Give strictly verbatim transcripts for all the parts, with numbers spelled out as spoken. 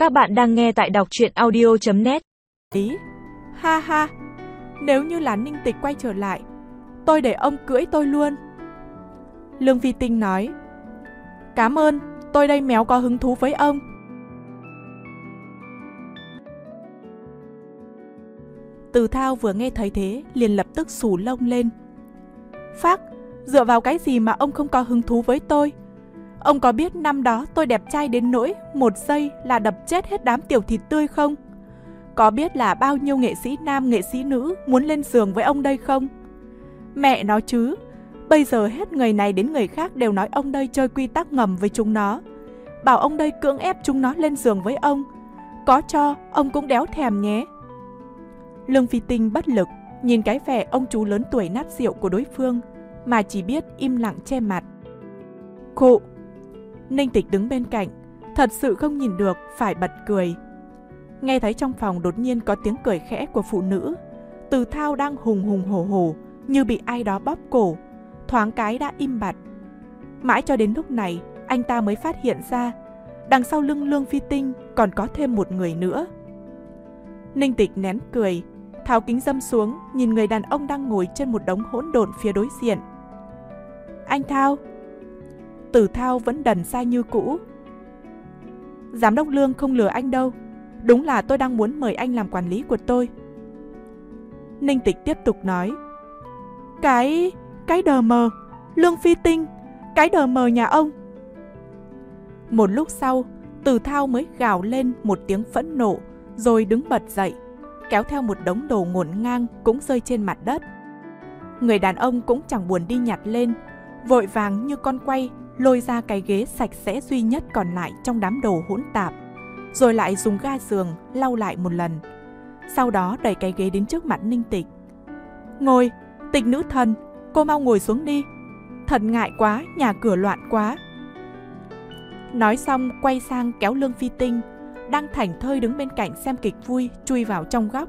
Các bạn đang nghe tại đọc truyện audio chấm net. Ý, ha ha, nếu như là Ninh Tịch quay trở lại, tôi để ông cưỡi tôi luôn. Lương Phi Tinh nói, cảm ơn, tôi đây méo có hứng thú với ông. Từ Thao vừa nghe thấy thế, liền lập tức xù lông lên. Phác, dựa vào cái gì mà ông không có hứng thú với tôi? Ông có biết năm đó tôi đẹp trai đến nỗi một giây là đập chết hết đám tiểu thịt tươi không? Có biết là bao nhiêu nghệ sĩ nam, nghệ sĩ nữ muốn lên giường với ông đây không? Mẹ nó chứ, bây giờ hết người này đến người khác đều nói ông đây chơi quy tắc ngầm với chúng nó. Bảo ông đây cưỡng ép chúng nó lên giường với ông. Có cho, ông cũng đéo thèm nhé. Lương Phi Tinh bất lực, nhìn cái vẻ ông chú lớn tuổi nát rượu của đối phương, mà chỉ biết im lặng che mặt. Khụ! Ninh Tịch đứng bên cạnh, thật sự không nhìn được, phải bật cười. Nghe thấy trong phòng đột nhiên có tiếng cười khẽ của phụ nữ. Từ Thao đang hùng hùng hổ hổ, như bị ai đó bóp cổ, thoáng cái đã im bặt. Mãi cho đến lúc này, anh ta mới phát hiện ra, đằng sau lưng Lương Phi Tinh còn có thêm một người nữa. Ninh Tịch nén cười, tháo kính dâm xuống, nhìn người đàn ông đang ngồi trên một đống hỗn độn phía đối diện. Anh Thao. Từ Thao vẫn đần sai như cũ. Giám đốc Lương không lừa anh đâu, đúng là tôi đang muốn mời anh làm quản lý của tôi. Ninh Tịch tiếp tục nói, Cái... cái đờ mờ, Lương Phi Tinh, cái đờ mờ nhà ông. Một lúc sau, Từ Thao mới gào lên một tiếng phẫn nộ, rồi đứng bật dậy, kéo theo một đống đồ ngổn ngang cũng rơi trên mặt đất. Người đàn ông cũng chẳng buồn đi nhặt lên, vội vàng như con quay lôi ra cái ghế sạch sẽ duy nhất còn lại trong đám đồ hỗn tạp, rồi lại dùng ga giường lau lại một lần. Sau đó đẩy cái ghế đến trước mặt Ninh Tịch. Ngồi, Tịch nữ thần, cô mau ngồi xuống đi. Thật ngại quá, nhà cửa loạn quá. Nói xong quay sang kéo Lương Phi Tinh, đang thảnh thơi đứng bên cạnh xem kịch vui, chui vào trong góc.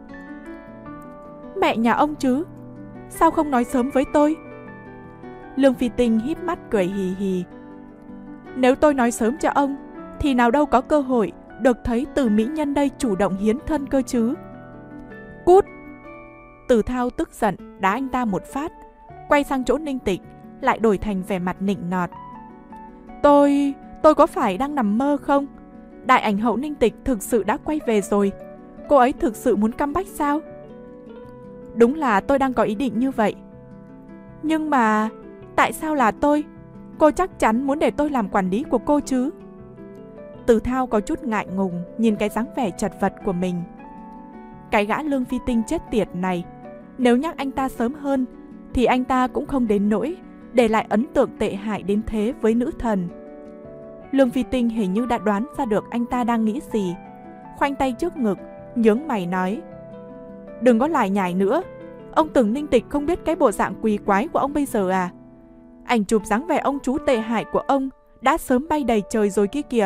Mẹ nhà ông chứ, sao không nói sớm với tôi? Lương Phi Tinh híp mắt cười hì hì. Nếu tôi nói sớm cho ông, thì nào đâu có cơ hội được thấy Từ mỹ nhân đây chủ động hiến thân cơ chứ. Cút! Từ Thao tức giận đá anh ta một phát, quay sang chỗ Ninh Tịch, lại đổi thành vẻ mặt nịnh nọt. Tôi... tôi có phải đang nằm mơ không? Đại ảnh hậu Ninh Tịch thực sự đã quay về rồi. Cô ấy thực sự muốn comeback sao? Đúng là tôi đang có ý định như vậy. Nhưng mà... tại sao là tôi? Cô chắc chắn muốn để tôi làm quản lý của cô chứ? Từ Thao có chút ngại ngùng nhìn cái dáng vẻ chật vật của mình. Cái gã Lương Phi Tinh chết tiệt này, nếu nhắc anh ta sớm hơn thì anh ta cũng không đến nỗi để lại ấn tượng tệ hại đến thế với nữ thần. Lương Phi Tinh hình như đã đoán ra được anh ta đang nghĩ gì, khoanh tay trước ngực, nhướng mày nói, đừng có lải nhải nữa. Ông tưởng Ninh Tịch không biết cái bộ dạng quỳ quái của ông bây giờ à? Ảnh chụp dáng vẻ ông chú tệ hại của ông đã sớm bay đầy trời rồi kia kìa.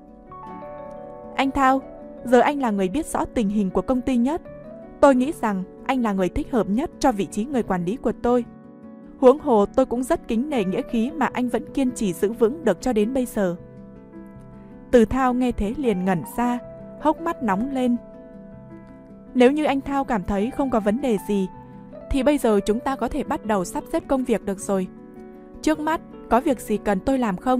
Anh Thao, giờ anh là người biết rõ tình hình của công ty nhất. Tôi nghĩ rằng anh là người thích hợp nhất cho vị trí người quản lý của tôi. Huống hồ tôi cũng rất kính nể nghĩa khí mà anh vẫn kiên trì giữ vững được cho đến bây giờ. Từ Thao nghe thế liền ngẩn ra, hốc mắt nóng lên. Nếu như anh Thao cảm thấy không có vấn đề gì, thì bây giờ chúng ta có thể bắt đầu sắp xếp công việc được rồi. Trước mắt, có việc gì cần tôi làm không?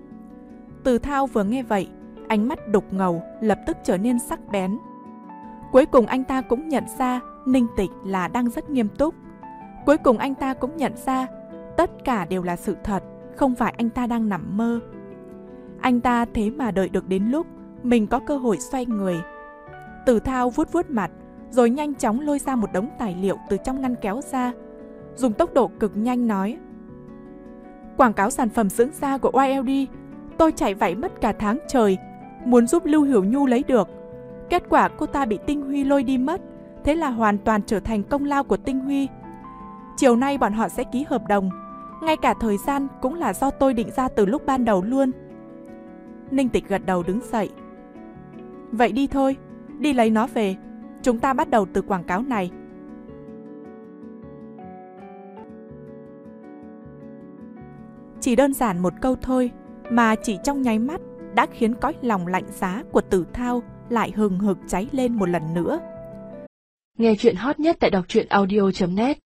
Từ Thao vừa nghe vậy, ánh mắt đục ngầu lập tức trở nên sắc bén. Cuối cùng anh ta cũng nhận ra Ninh Tịch là đang rất nghiêm túc. Cuối cùng anh ta cũng nhận ra tất cả đều là sự thật, không phải anh ta đang nằm mơ. Anh ta thế mà đợi được đến lúc mình có cơ hội xoay người. Từ Thao vuốt vuốt mặt, rồi nhanh chóng lôi ra một đống tài liệu từ trong ngăn kéo ra, dùng tốc độ cực nhanh nói, quảng cáo sản phẩm dưỡng da của Y L D, tôi chạy vạy mất cả tháng trời, muốn giúp Lưu Hiểu Nhu lấy được. Kết quả cô ta bị Tinh Huy lôi đi mất, thế là hoàn toàn trở thành công lao của Tinh Huy. Chiều nay bọn họ sẽ ký hợp đồng, ngay cả thời gian cũng là do tôi định ra từ lúc ban đầu luôn. Ninh Tịch gật đầu đứng dậy. Vậy đi thôi, đi lấy nó về, chúng ta bắt đầu từ quảng cáo này. Chỉ đơn giản một câu thôi mà chỉ trong nháy mắt đã khiến cõi lòng lạnh giá của Tử Thao lại hừng hực cháy lên một lần nữa. Nghe chuyện hot nhất tại đọc truyện audio chấm net.